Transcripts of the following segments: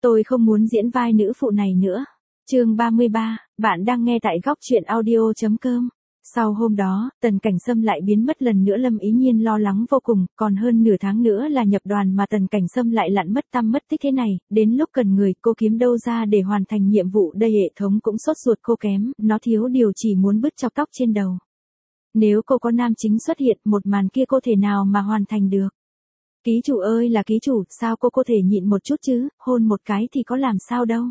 Tôi không muốn diễn vai nữ phụ này nữa. Chương 33, bạn đang nghe tại góc truyện audio.com. Sau hôm đó, Tần Cảnh Sâm lại biến mất lần nữa. Lâm Ý Nhiên lo lắng vô cùng, còn hơn nửa tháng nữa là nhập đoàn mà Tần Cảnh Sâm lại lặn mất tăm mất tích thế này, đến lúc cần người cô kiếm đâu ra để hoàn thành nhiệm vụ đây. Hệ thống cũng sốt ruột cô kém, nó thiếu điều chỉ muốn bứt chọc tóc trên đầu. Nếu cô có nam chính xuất hiện, một màn kia cô thể nào mà hoàn thành được. Ký chủ ơi là ký chủ, sao cô có thể nhịn một chút chứ, hôn một cái thì có làm sao đâu.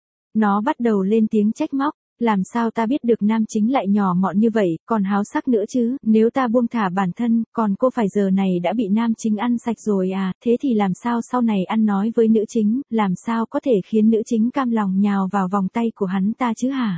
Nó bắt đầu lên tiếng trách móc, làm sao ta biết được nam chính lại nhỏ mọn như vậy, còn háo sắc nữa chứ, nếu ta buông thả bản thân, còn cô phải giờ này đã bị nam chính ăn sạch rồi à, thế thì làm sao sau này ăn nói với nữ chính, làm sao có thể khiến nữ chính cam lòng nhào vào vòng tay của hắn ta chứ hả?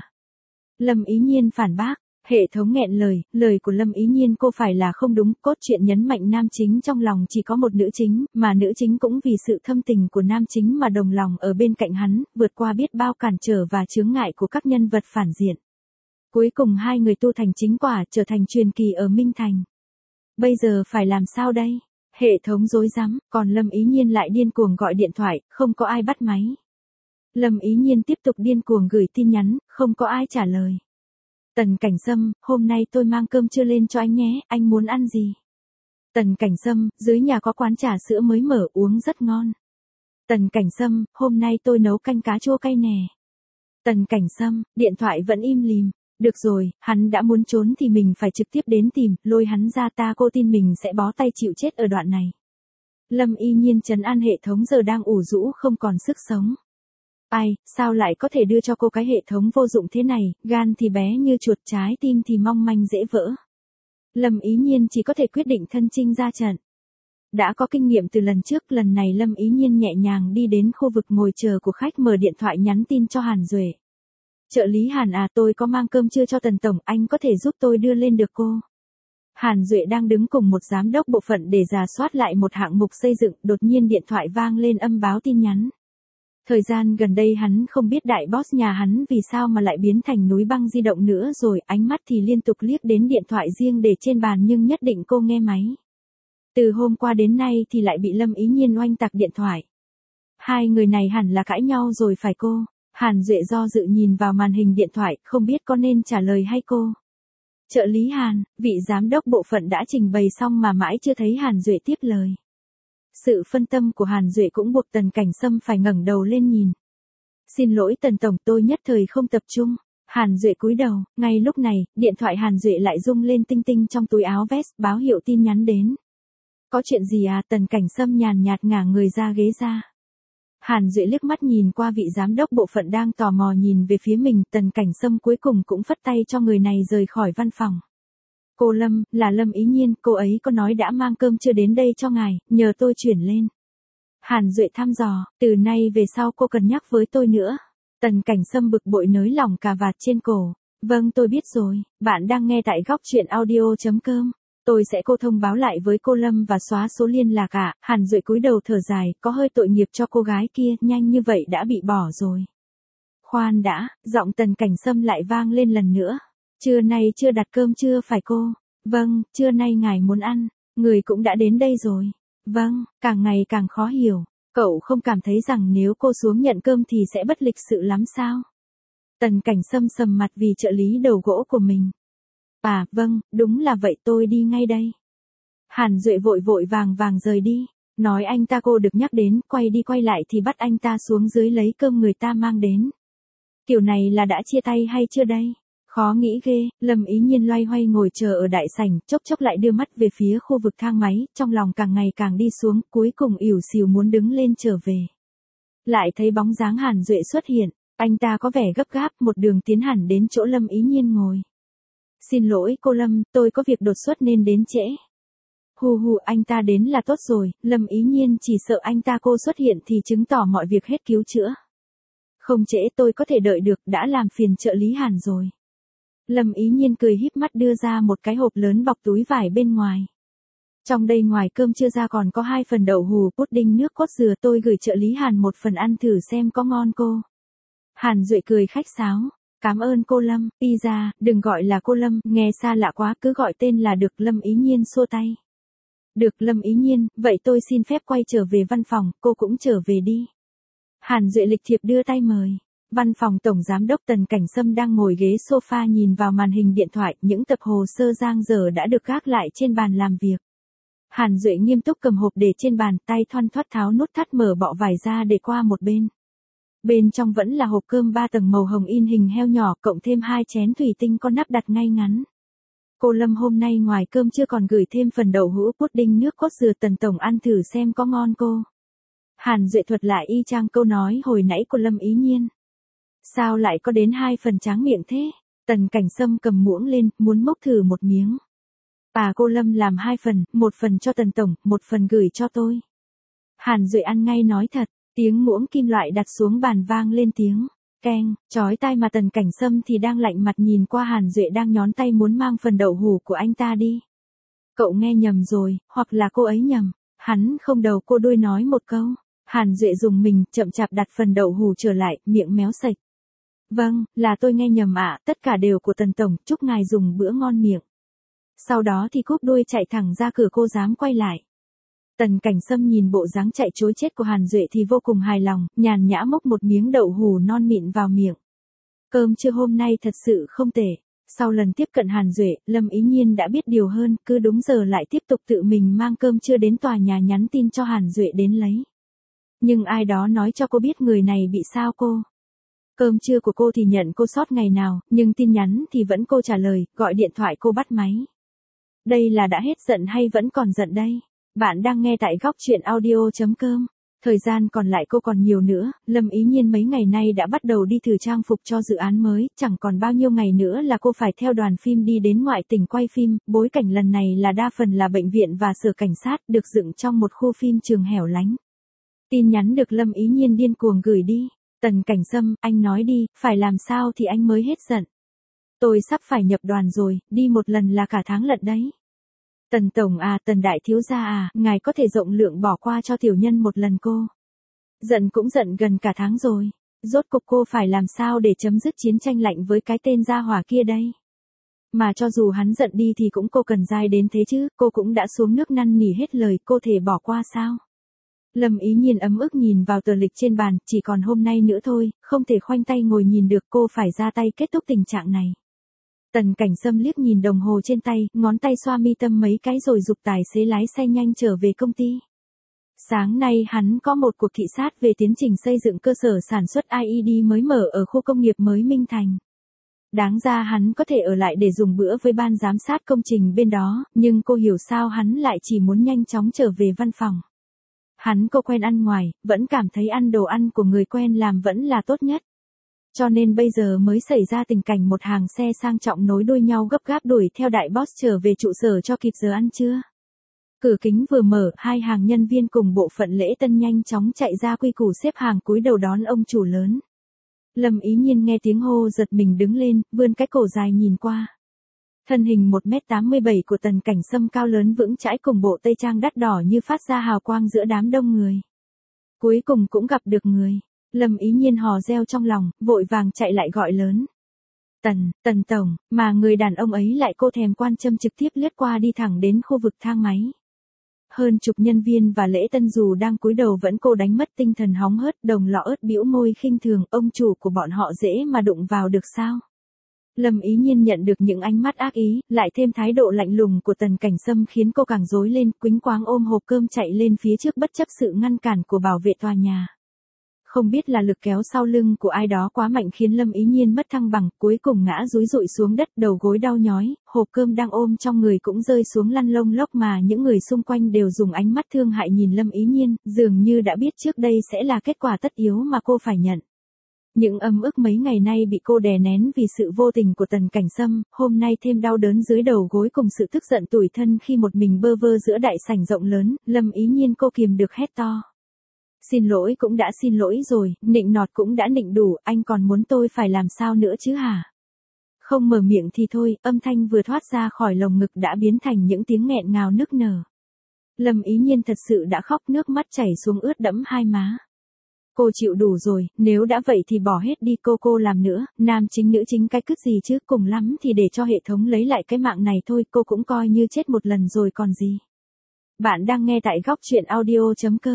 Lâm Ý Nhiên phản bác. Hệ thống nghẹn lời của Lâm Ý Nhiên cô phải là không đúng, cốt truyện nhấn mạnh nam chính trong lòng chỉ có một nữ chính, mà nữ chính cũng vì sự thâm tình của nam chính mà đồng lòng ở bên cạnh hắn, vượt qua biết bao cản trở và chướng ngại của các nhân vật phản diện. Cuối cùng hai người tu thành chính quả, trở thành truyền kỳ ở Minh Thành. Bây giờ phải làm sao đây? Hệ thống rối rắm, còn Lâm Ý Nhiên lại điên cuồng gọi điện thoại, không có ai bắt máy. Lâm Ý Nhiên tiếp tục điên cuồng gửi tin nhắn, không có ai trả lời. Tần Cảnh Sâm, hôm nay tôi mang cơm trưa lên cho anh nhé, anh muốn ăn gì? Tần Cảnh Sâm, dưới nhà có quán trà sữa mới mở uống rất ngon. Tần Cảnh Sâm, hôm nay tôi nấu canh cá chua cay nè. Tần Cảnh Sâm, điện thoại vẫn im lìm. Được rồi, hắn đã muốn trốn thì mình phải trực tiếp đến tìm, lôi hắn ra ta cô tin mình sẽ bó tay chịu chết ở đoạn này. Lâm Ý Nhiên trấn an hệ thống giờ đang ủ rũ không còn sức sống. Ai, sao lại có thể đưa cho cô cái hệ thống vô dụng thế này, gan thì bé như chuột trái tim thì mong manh dễ vỡ. Lâm Ý Nhiên chỉ có thể quyết định thân chinh ra trận. Đã có kinh nghiệm từ lần trước, lần này Lâm Ý Nhiên nhẹ nhàng đi đến khu vực ngồi chờ của khách mở điện thoại nhắn tin cho Hàn Duệ. Trợ lý Hàn à, tôi có mang cơm trưa cho Tần Tổng, anh có thể giúp tôi đưa lên được cô. Hàn Duệ đang đứng cùng một giám đốc bộ phận để rà soát lại một hạng mục xây dựng, đột nhiên điện thoại vang lên âm báo tin nhắn. Thời gian gần đây hắn không biết đại boss nhà hắn vì sao mà lại biến thành núi băng di động nữa rồi, ánh mắt thì liên tục liếc đến điện thoại riêng để trên bàn nhưng nhất định cô nghe máy. Từ hôm qua đến nay thì lại bị Lâm Ý Nhiên oanh tạc điện thoại. Hai người này hẳn là cãi nhau rồi phải cô? Hàn Duệ do dự nhìn vào màn hình điện thoại, không biết có nên trả lời hay cô. Trợ lý Hàn, vị giám đốc bộ phận đã trình bày xong mà mãi chưa thấy Hàn Duệ tiếp lời. Sự phân tâm của Hàn Duệ cũng buộc Tần Cảnh Sâm phải ngẩng đầu lên nhìn. Xin lỗi Tần Tổng, tôi nhất thời không tập trung. Hàn Duệ cúi đầu, ngay lúc này, điện thoại Hàn Duệ lại rung lên tinh tinh trong túi áo vest, báo hiệu tin nhắn đến. Có chuyện gì à? Tần Cảnh Sâm nhàn nhạt ngả người ra ghế ra. Hàn Duệ liếc mắt nhìn qua vị giám đốc bộ phận đang tò mò nhìn về phía mình, Tần Cảnh Sâm cuối cùng cũng phất tay cho người này rời khỏi văn phòng. Cô Lâm, là Lâm Ý Nhiên, cô ấy có nói đã mang cơm trưa đến đây cho ngài, nhờ tôi chuyển lên. Hàn Duệ thăm dò, từ nay về sau cô cần nhắc với tôi nữa. Tần Cảnh Sâm bực bội nới lỏng cà vạt trên cổ. Vâng tôi biết rồi, bạn đang nghe tại góc truyện audio.com. Tôi sẽ cô thông báo lại với cô Lâm và xóa số liên lạc ạ. Hàn Duệ cúi đầu thở dài, có hơi tội nghiệp cho cô gái kia, nhanh như vậy đã bị bỏ rồi. Khoan đã, giọng Tần Cảnh Sâm lại vang lên lần nữa. Trưa nay chưa đặt cơm chưa phải cô? Vâng, trưa nay ngài muốn ăn, người cũng đã đến đây rồi. Vâng, càng ngày càng khó hiểu. Cậu không cảm thấy rằng nếu cô xuống nhận cơm thì sẽ bất lịch sự lắm sao? Tần Cảnh Sâm sầm mặt vì trợ lý đầu gỗ của mình. À, vâng, đúng là vậy tôi đi ngay đây. Hàn Duệ vội vội vàng rời đi. Nói anh ta cô được nhắc đến, quay đi quay lại thì bắt anh ta xuống dưới lấy cơm người ta mang đến. Kiểu này là đã chia tay hay chưa đây? Khó nghĩ ghê, Lâm Ý Nhiên loay hoay ngồi chờ ở đại sảnh, chốc chốc lại đưa mắt về phía khu vực thang máy, trong lòng càng ngày càng đi xuống, cuối cùng ỉu xìu muốn đứng lên trở về. Lại thấy bóng dáng Hàn Duệ xuất hiện, anh ta có vẻ gấp gáp, một đường tiến hẳn đến chỗ Lâm Ý Nhiên ngồi. Xin lỗi cô Lâm, tôi có việc đột xuất nên đến trễ. Hù anh ta đến là tốt rồi, Lâm Ý Nhiên chỉ sợ anh ta cô xuất hiện thì chứng tỏ mọi việc hết cứu chữa. Không trễ tôi có thể đợi được, đã làm phiền trợ lý Hàn rồi. Lâm Ý Nhiên cười híp mắt đưa ra một cái hộp lớn bọc túi vải bên ngoài. Trong đây ngoài cơm trưa ra còn có 2 phần đậu hù, pudding nước cốt dừa, tôi gửi trợ lý Hàn một phần ăn thử xem có ngon cô. Hàn Duệ cười khách sáo. Cảm ơn cô Lâm, pizza, đừng gọi là cô Lâm, nghe xa lạ quá, cứ gọi tên là được. Lâm Ý Nhiên xua tay. Được Lâm Ý Nhiên, vậy tôi xin phép quay trở về văn phòng, cô cũng trở về đi. Hàn Duệ lịch thiệp đưa tay mời. Văn phòng Tổng Giám đốc Tần Cảnh Sâm đang ngồi ghế sofa nhìn vào màn hình điện thoại, những tập hồ sơ dang dở đã được gác lại trên bàn làm việc. Hàn Duệ nghiêm túc cầm hộp để trên bàn, tay thoăn thoắt tháo nút thắt mở bọ vải ra để qua một bên. Bên trong vẫn là hộp cơm 3 tầng màu hồng in hình heo nhỏ, cộng thêm 2 chén thủy tinh có nắp đặt ngay ngắn. Cô Lâm hôm nay ngoài cơm chưa còn gửi thêm phần đậu hũ pudding nước cốt dừa, Tần tổng ăn thử xem có ngon cô. Hàn Duệ thuật lại y chang câu nói hồi nãy của Lâm Ý Nhiên. Sao lại có đến 2 phần tráng miệng thế? Tần Cảnh Sâm cầm muỗng lên, muốn mốc thử một miếng. Cô Lâm làm 2 phần, 1 phần cho Tần tổng, 1 phần gửi cho tôi. Hàn Duệ ăn ngay nói thật, tiếng muỗng kim loại đặt xuống bàn vang lên tiếng keng, chói tai mà Tần Cảnh Sâm thì đang lạnh mặt nhìn qua Hàn Duệ đang nhón tay muốn mang phần đậu hũ của anh ta đi. Cậu nghe nhầm rồi, hoặc là cô ấy nhầm. Hắn không đầu cô đuôi nói một câu. Hàn Duệ dùng mình, chậm chạp đặt phần đậu hũ trở lại, miệng méo sạch. Vâng, là tôi nghe nhầm ạ, tất cả đều của Tần tổng, chúc ngài dùng bữa ngon miệng. Sau đó thì cúp đuôi chạy thẳng ra cửa, cô dám quay lại. Tần Cảnh Sâm nhìn bộ dáng chạy trối chết của Hàn Duệ thì vô cùng hài lòng, nhàn nhã mốc một miếng đậu hũ non mịn vào miệng. Cơm trưa hôm nay thật sự không tệ. Sau lần tiếp cận Hàn Duệ, Lâm Ý Nhiên đã biết điều hơn, cứ đúng giờ lại tiếp tục tự mình mang cơm trưa đến tòa nhà nhắn tin cho Hàn Duệ đến lấy. Nhưng ai đó nói cho cô biết người này bị sao cô. Cơm trưa của cô thì nhận cô sót ngày nào, nhưng tin nhắn thì vẫn cô trả lời, gọi điện thoại cô bắt máy. Đây là đã hết giận hay vẫn còn giận đây? Bạn đang nghe tại góc chuyện audio.com. Thời gian còn lại cô còn nhiều nữa, Lâm Ý Nhiên mấy ngày nay đã bắt đầu đi thử trang phục cho dự án mới, chẳng còn bao nhiêu ngày nữa là cô phải theo đoàn phim đi đến ngoại tỉnh quay phim, bối cảnh lần này là đa phần là bệnh viện và sở cảnh sát, được dựng trong một khu phim trường hẻo lánh. Tin nhắn được Lâm Ý Nhiên điên cuồng gửi đi. Tần Cảnh Sâm, anh nói đi, phải làm sao thì anh mới hết giận. Tôi sắp phải nhập đoàn rồi, đi một lần là cả tháng lận đấy. Tần tổng à, Tần đại thiếu gia à, ngài có thể rộng lượng bỏ qua cho tiểu nhân một lần cô. Giận cũng giận gần cả tháng rồi. Rốt cục cô phải làm sao để chấm dứt chiến tranh lạnh với cái tên gia hỏa kia đây. Mà cho dù hắn giận đi thì cũng cô cần dai đến thế chứ, cô cũng đã xuống nước năn nỉ hết lời, cô thể bỏ qua sao. Lâm Ý Nhiên ấm ức nhìn vào tờ lịch trên bàn, chỉ còn hôm nay nữa thôi, không thể khoanh tay ngồi nhìn được, cô phải ra tay kết thúc tình trạng này. Tần Cảnh Sâm liếc nhìn đồng hồ trên tay, ngón tay xoa mi tâm mấy cái rồi giục tài xế lái xe nhanh trở về công ty. Sáng nay hắn có một cuộc thị sát về tiến trình xây dựng cơ sở sản xuất IED mới mở ở khu công nghiệp mới Minh Thành. Đáng ra hắn có thể ở lại để dùng bữa với ban giám sát công trình bên đó, nhưng cô hiểu sao hắn lại chỉ muốn nhanh chóng trở về văn phòng. Cô quen ăn ngoài, vẫn cảm thấy ăn đồ ăn của người quen làm vẫn là tốt nhất. Cho nên bây giờ mới xảy ra tình cảnh một hàng xe sang trọng nối đuôi nhau gấp gáp đuổi theo đại boss trở về trụ sở cho kịp giờ ăn trưa. Cửa kính vừa mở, 2 hàng nhân viên cùng bộ phận lễ tân nhanh chóng chạy ra quy củ xếp hàng cúi đầu đón ông chủ lớn. Lâm Ý Nhiên nghe tiếng hô giật mình đứng lên, vươn cái cổ dài nhìn qua. Thân hình 1m87 của Tần Cảnh Sâm cao lớn vững chãi cùng bộ tây trang đắt đỏ như phát ra hào quang giữa đám đông người. Cuối cùng cũng gặp được người. Lâm Ý Nhiên hò reo trong lòng, vội vàng chạy lại gọi lớn. Tần tổng, mà người đàn ông ấy lại cô thèm quan châm trực tiếp lướt qua đi thẳng đến khu vực thang máy. Hơn chục nhân viên và lễ tân dù đang cúi đầu vẫn cô đánh mất tinh thần hóng hớt, đồng lọ ớt bĩu môi khinh thường, ông chủ của bọn họ dễ mà đụng vào được sao? Lâm Ý Nhiên nhận được những ánh mắt ác ý, lại thêm thái độ lạnh lùng của Tần Cảnh Sâm khiến cô càng rối lên, quĩnh quáng ôm hộp cơm chạy lên phía trước bất chấp sự ngăn cản của bảo vệ tòa nhà. Không biết là lực kéo sau lưng của ai đó quá mạnh khiến Lâm Ý Nhiên mất thăng bằng, cuối cùng ngã dúi dụi xuống đất, đầu gối đau nhói, hộp cơm đang ôm trong người cũng rơi xuống lăn lông lốc, mà những người xung quanh đều dùng ánh mắt thương hại nhìn Lâm Ý Nhiên, dường như đã biết trước đây sẽ là kết quả tất yếu mà cô phải nhận. Những ấm ức mấy ngày nay bị cô đè nén vì sự vô tình của Tần Cảnh Sâm, hôm nay thêm đau đớn dưới đầu gối cùng sự tức giận tủi thân khi một mình bơ vơ giữa đại sảnh rộng lớn, Lâm Ý Nhiên cô kìm được hét to. Xin lỗi cũng đã xin lỗi rồi, nịnh nọt cũng đã nịnh đủ, anh còn muốn tôi phải làm sao nữa chứ hả? Không mở miệng thì thôi, âm thanh vừa thoát ra khỏi lồng ngực đã biến thành những tiếng nghẹn ngào nức nở. Lâm Ý Nhiên thật sự đã khóc, nước mắt chảy xuống ướt đẫm hai má. Cô chịu đủ rồi, nếu đã vậy thì bỏ hết đi, cô làm nữa, nam chính nữ chính cái cứt gì chứ, cùng lắm thì để cho hệ thống lấy lại cái mạng này thôi, cô cũng coi như chết một lần rồi còn gì. Bạn đang nghe tại góc chuyện audio.com.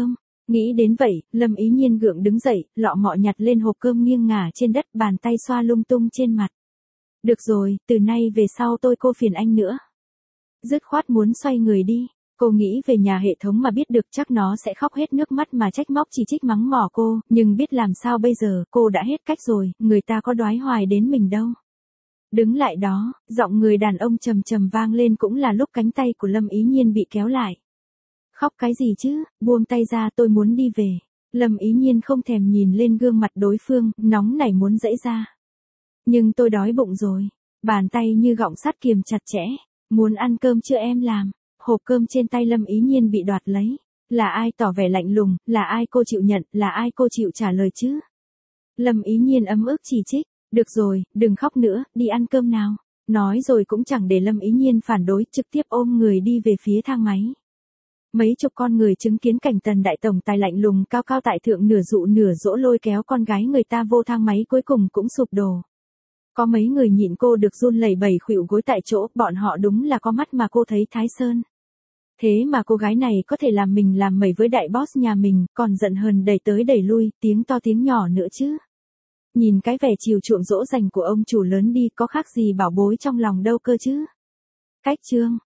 Nghĩ đến vậy, Lâm Ý Nhiên gượng đứng dậy, lọ mọ nhặt lên hộp cơm nghiêng ngả trên đất, bàn tay xoa lung tung trên mặt. Được rồi, từ nay về sau tôi cô phiền anh nữa. Dứt khoát muốn xoay người đi. Cô nghĩ về nhà hệ thống mà biết được chắc nó sẽ khóc hết nước mắt mà trách móc chỉ trích mắng mỏ cô, nhưng biết làm sao bây giờ, cô đã hết cách rồi, người ta có đoái hoài đến mình đâu. Đứng lại đó, giọng người đàn ông trầm trầm vang lên cũng là lúc cánh tay của Lâm Ý Nhiên bị kéo lại. Khóc cái gì chứ, buông tay ra, tôi muốn đi về. Lâm Ý Nhiên không thèm nhìn lên gương mặt đối phương, nóng nảy muốn giãy ra. Nhưng tôi đói bụng rồi. Bàn tay như gọng sắt kiềm chặt chẽ. Muốn ăn cơm chưa em làm? Hộp cơm trên tay Lâm Ý Nhiên bị đoạt lấy. Là ai tỏ vẻ lạnh lùng, là ai cô chịu nhận, là ai cô chịu trả lời chứ? Lâm Ý Nhiên ấm ức chỉ trích. Được rồi, đừng khóc nữa, đi ăn cơm nào. Nói rồi cũng chẳng để Lâm Ý Nhiên phản đối, trực tiếp ôm người đi về phía thang máy. Mấy chục con người chứng kiến cảnh Tần đại tổng tài lạnh lùng cao cao tại thượng nửa dụ nửa dỗ lôi kéo con gái người ta vô thang máy cuối cùng cũng sụp đổ. Có mấy người nhịn cô được run lẩy bẩy khuỵu gối tại chỗ, bọn họ đúng là có mắt mà cô thấy Thái Sơn. Thế mà cô gái này có thể làm mình làm mẩy với đại boss nhà mình, còn giận hờn đẩy tới đẩy lui, tiếng to tiếng nhỏ nữa chứ. Nhìn cái vẻ chiều chuộng dỗ dành của ông chủ lớn đi, có khác gì bảo bối trong lòng đâu cơ chứ. Cách chương